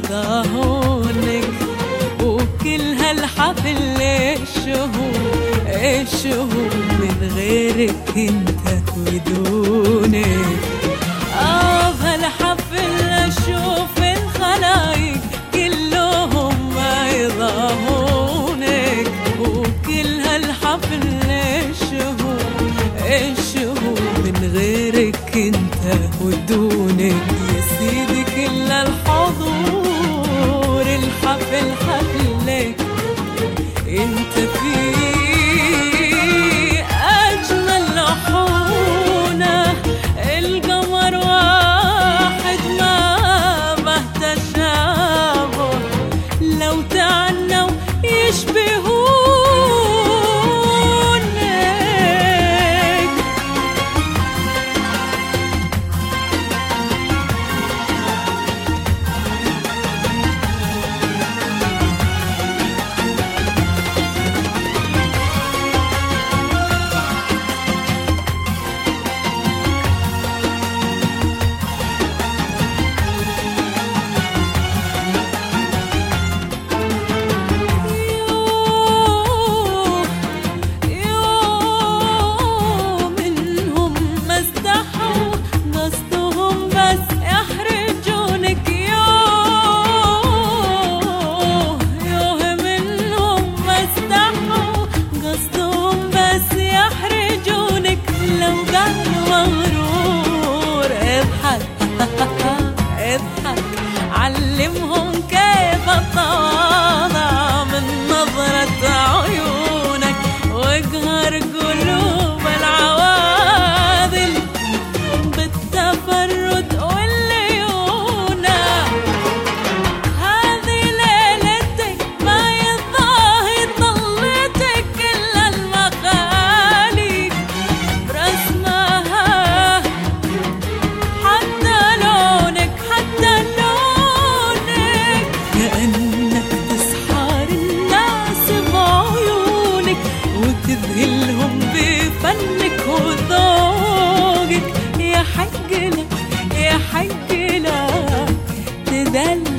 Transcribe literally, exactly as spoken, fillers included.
يضاهونك، وكل هالحفل الشهور الشهور من غيرك انت ودونك. اه بهالحفل اشوف الخلايق كلهم ما يضاهونك، وكل هالحفل الشهور الشهور من غيرك انت ودونك. يا سيدي كل الحضور الحفل حفلك انت فيه اجمل لحونه، القمر واحد ما به تشابه، لو تعنوا يشبهونك. اضحك علمهم كيف التواضع من نظرة عيونك، واقهر قلوب العواذل بالتفرد والليونة. هذه ليلتك ما يضاهي طلتك إلا المخاليق برسمها، حتى لونك حتى لونك كأنك تسحر الناس بعيونك، وتذهلهم بفنك وذوقك. يا حق لك يا حق لك تدلل